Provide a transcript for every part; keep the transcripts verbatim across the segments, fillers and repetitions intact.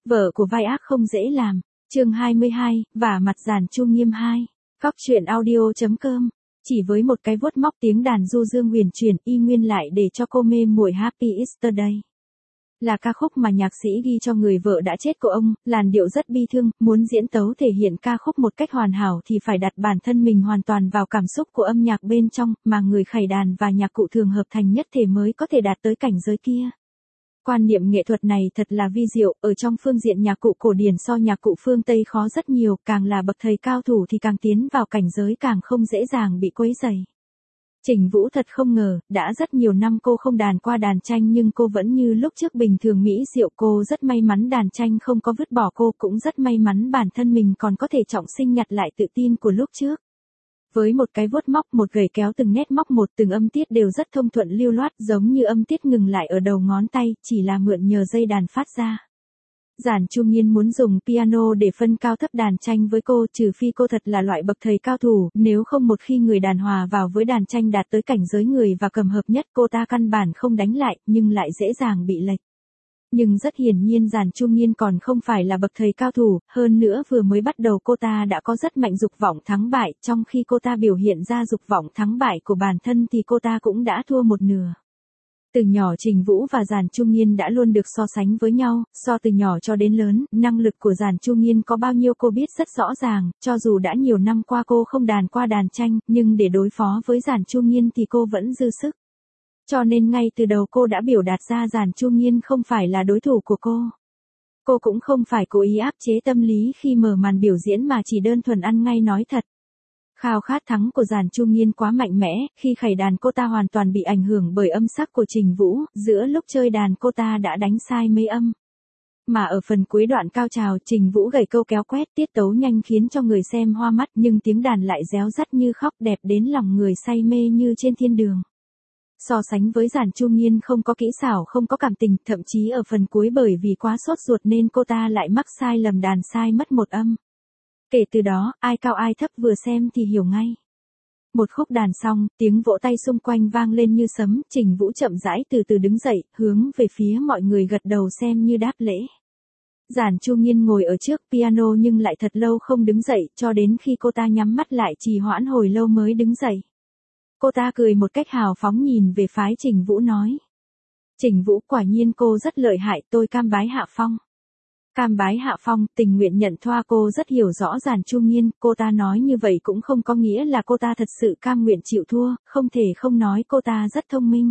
Vợ của vai ác không dễ làm. Chương hai mươi hai, vả mặt Giản Chu Nghiêm hai. Cóc truyện audio.com. Chỉ với một cái vuốt móc tiếng đàn du dương huyền chuyển y nguyên lại để cho cô mê muội Happy Easter Day. Là ca khúc mà nhạc sĩ ghi cho người vợ đã chết của ông, làn điệu rất bi thương, muốn diễn tấu thể hiện ca khúc một cách hoàn hảo thì phải đặt bản thân mình hoàn toàn vào cảm xúc của âm nhạc bên trong, mà người khải đàn và nhạc cụ thường hợp thành nhất thể mới có thể đạt tới cảnh giới kia. Quan niệm nghệ thuật này thật là vi diệu, ở trong phương diện nhạc cụ cổ điển so nhạc cụ phương Tây khó rất nhiều, càng là bậc thầy cao thủ thì càng tiến vào cảnh giới càng không dễ dàng bị quấy rầy. Trình Vũ thật không ngờ, đã rất nhiều năm cô không đàn qua đàn tranh nhưng cô vẫn như lúc trước bình thường mỹ diệu. Cô rất may mắn đàn tranh không có vứt bỏ cô, cũng rất may mắn bản thân mình còn có thể trọng sinh nhặt lại tự tin của lúc trước. Với một cái vuốt móc, một gầy kéo từng nét móc một, từng âm tiết đều rất thông thuận lưu loát, giống như âm tiết ngừng lại ở đầu ngón tay, chỉ là mượn nhờ dây đàn phát ra. Giản Chu Nghiên muốn dùng piano để phân cao thấp đàn tranh với cô, trừ phi cô thật là loại bậc thầy cao thủ, nếu không một khi người đàn hòa vào với đàn tranh đạt tới cảnh giới người và cầm hợp nhất, cô ta căn bản không đánh lại, nhưng lại dễ dàng bị lệch. Nhưng rất hiển nhiên Giản Chu Nghiên còn không phải là bậc thầy cao thủ, hơn nữa vừa mới bắt đầu cô ta đã có rất mạnh dục vọng thắng bại, trong khi cô ta biểu hiện ra dục vọng thắng bại của bản thân thì cô ta cũng đã thua một nửa. Từ nhỏ Trình Vũ và Giản Chu Nghiên đã luôn được so sánh với nhau, so từ nhỏ cho đến lớn, năng lực của Giản Chu Nghiên có bao nhiêu cô biết rất rõ ràng, cho dù đã nhiều năm qua cô không đàn qua đàn tranh, nhưng để đối phó với Giản Chu Nghiên thì cô vẫn dư sức. Cho nên ngay từ đầu cô đã biểu đạt ra Giản Chu Nghiên không phải là đối thủ của cô. Cô cũng không phải cố ý áp chế tâm lý khi mở màn biểu diễn mà chỉ đơn thuần ăn ngay nói thật. Khao khát thắng của Giản Chu Nghiên quá mạnh mẽ, khi khải đàn cô ta hoàn toàn bị ảnh hưởng bởi âm sắc của Trình Vũ, giữa lúc chơi đàn cô ta đã đánh sai mấy âm. Mà ở phần cuối đoạn cao trào, Trình Vũ gảy câu kéo quét tiết tấu nhanh khiến cho người xem hoa mắt, nhưng tiếng đàn lại réo rắt như khóc, đẹp đến lòng người say mê như trên thiên đường. So sánh với Giản Chu Nghiên không có kỹ xảo, không có cảm tình, thậm chí ở phần cuối bởi vì quá sốt ruột nên cô ta lại mắc sai lầm đàn sai mất một âm. Kể từ đó, ai cao ai thấp vừa xem thì hiểu ngay. Một khúc đàn xong, tiếng vỗ tay xung quanh vang lên như sấm, Trình Vũ chậm rãi từ từ đứng dậy, hướng về phía mọi người gật đầu xem như đáp lễ. Giản Chu Nghiên ngồi ở trước piano nhưng lại thật lâu không đứng dậy, cho đến khi cô ta nhắm mắt lại trì hoãn hồi lâu mới đứng dậy. Cô ta cười một cách hào phóng nhìn về phái Trình Vũ nói. Trình Vũ, quả nhiên cô rất lợi hại, tôi cam bái hạ phong. Cam bái hạ phong, tình nguyện nhận thua. Cô rất hiểu rõ Giản Chu Nghiên, cô ta nói như vậy cũng không có nghĩa là cô ta thật sự cam nguyện chịu thua, không thể không nói cô ta rất thông minh.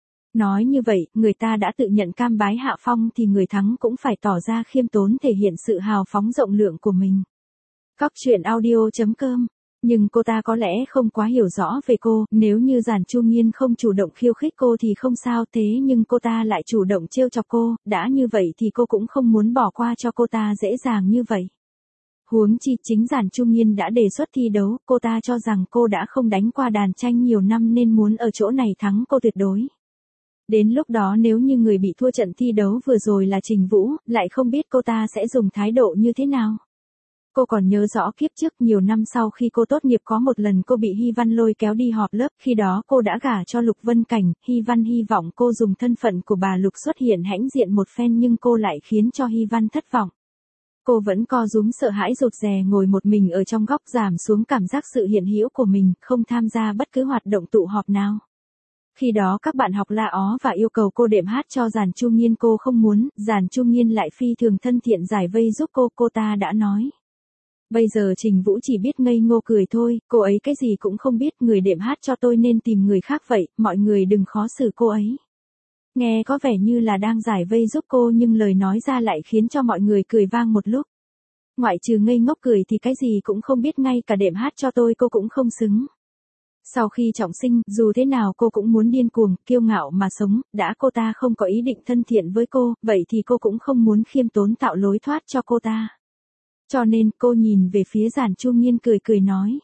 Nói như vậy, người ta đã tự nhận cam bái hạ phong thì người thắng cũng phải tỏ ra khiêm tốn thể hiện sự hào phóng rộng lượng của mình. Cóc truyện audio.com. Nhưng cô ta có lẽ không quá hiểu rõ về cô, nếu như Giản Chu Nghiên không chủ động khiêu khích cô thì không sao, thế nhưng cô ta lại chủ động trêu chọc cô, đã như vậy thì cô cũng không muốn bỏ qua cho cô ta dễ dàng như vậy. Huống chi chính Giản Chu Nghiên đã đề xuất thi đấu, cô ta cho rằng cô đã không đánh qua đàn tranh nhiều năm nên muốn ở chỗ này thắng cô tuyệt đối. Đến lúc đó nếu như người bị thua trận thi đấu vừa rồi là Trình Vũ, lại không biết cô ta sẽ dùng thái độ như thế nào. Cô còn nhớ rõ kiếp trước nhiều năm sau khi cô tốt nghiệp có một lần cô bị Hy Văn lôi kéo đi họp lớp, khi đó cô đã gả cho Lục Vân Cảnh, Hy Văn hy vọng cô dùng thân phận của bà Lục xuất hiện hãnh diện một phen nhưng cô lại khiến cho Hy Văn thất vọng. Cô vẫn co rúm sợ hãi rụt rè ngồi một mình ở trong góc giảm xuống cảm giác sự hiện hữu của mình, không tham gia bất cứ hoạt động tụ họp nào. Khi đó các bạn học la ó và yêu cầu cô đệm hát cho Giản Chu Nghiên, cô không muốn, Giản Chu Nghiên lại phi thường thân thiện giải vây giúp cô, cô ta đã nói. Bây giờ Trình Vũ chỉ biết ngây ngô cười thôi, cô ấy cái gì cũng không biết, người đệm hát cho tôi nên tìm người khác vậy, mọi người đừng khó xử cô ấy. Nghe có vẻ như là đang giải vây giúp cô nhưng lời nói ra lại khiến cho mọi người cười vang một lúc. Ngoại trừ ngây ngốc cười thì cái gì cũng không biết, ngay cả đệm hát cho tôi cô cũng không xứng. Sau khi trọng sinh, dù thế nào cô cũng muốn điên cuồng, kiêu ngạo mà sống, đã cô ta không có ý định thân thiện với cô, vậy thì cô cũng không muốn khiêm tốn tạo lối thoát cho cô ta. Cho nên cô nhìn về phía Giản Chu Nghiên cười cười nói.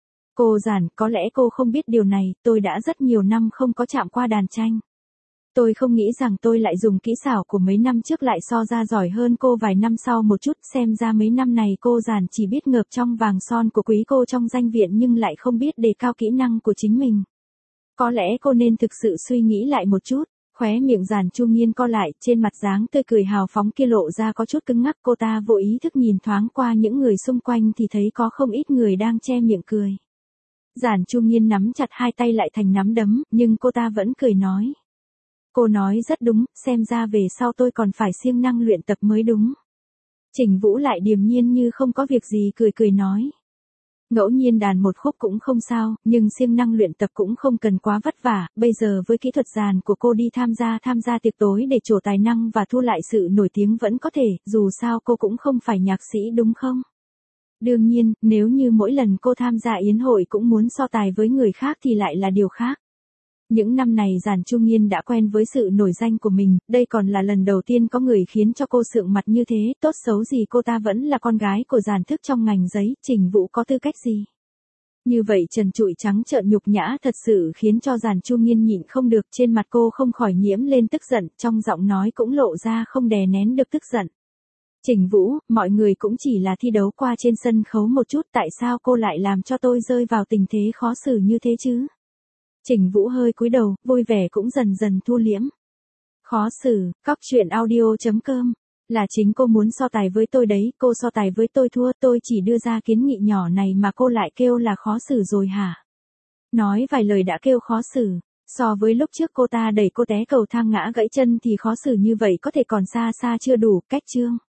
Cô Giản, có lẽ cô không biết điều này, tôi đã rất nhiều năm không có chạm qua đàn tranh. Tôi không nghĩ rằng tôi lại dùng kỹ xảo của mấy năm trước lại so ra giỏi hơn cô vài năm sau một chút, xem ra mấy năm này cô Giản chỉ biết ngợp trong vàng son của quý cô trong danh viện nhưng lại không biết đề cao kỹ năng của chính mình. Có lẽ cô nên thực sự suy nghĩ lại một chút. Khóe miệng Giản Chu Nghiên co lại, trên mặt dáng tươi cười hào phóng kia lộ ra có chút cứng ngắc, cô ta vô ý thức nhìn thoáng qua những người xung quanh thì thấy có không ít người đang che miệng cười. Giản Chu Nghiên nắm chặt hai tay lại thành nắm đấm, nhưng cô ta vẫn cười nói. Cô nói rất đúng, xem ra về sau tôi còn phải siêng năng luyện tập mới đúng. Trình Vũ lại điềm nhiên như không có việc gì cười cười nói. Ngẫu nhiên đàn một khúc cũng không sao, nhưng siêng năng luyện tập cũng không cần quá vất vả, bây giờ với kỹ thuật đàn của cô đi tham gia tham gia tiệc tối để trổ tài năng và thu lại sự nổi tiếng vẫn có thể, dù sao cô cũng không phải nhạc sĩ đúng không? Đương nhiên, nếu như mỗi lần cô tham gia yến hội cũng muốn so tài với người khác thì lại là điều khác. Những năm này Giản Chu Nghiên đã quen với sự nổi danh của mình, đây còn là lần đầu tiên có người khiến cho cô sượng mặt như thế, tốt xấu gì cô ta vẫn là con gái của Giản Thức trong ngành giấy, Trình Vũ có tư cách gì? Như vậy trần trụi trắng trợn nhục nhã thật sự khiến cho Giản Chu Nghiên nhịn không được, trên mặt cô không khỏi nhiễm lên tức giận, trong giọng nói cũng lộ ra không đè nén được tức giận. Trình Vũ, mọi người cũng chỉ là thi đấu qua trên sân khấu một chút, tại sao cô lại làm cho tôi rơi vào tình thế khó xử như thế chứ? Trình Vũ hơi cúi đầu, vui vẻ cũng dần dần thu liễm. Khó xử, cóc truyện audio chấm com. Là chính cô muốn so tài với tôi đấy, cô so tài với tôi thua, tôi chỉ đưa ra kiến nghị nhỏ này mà cô lại kêu là khó xử rồi hả? Nói vài lời đã kêu khó xử, so với lúc trước cô ta đẩy cô té cầu thang ngã gãy chân thì khó xử như vậy có thể còn xa xa chưa đủ, cách chương.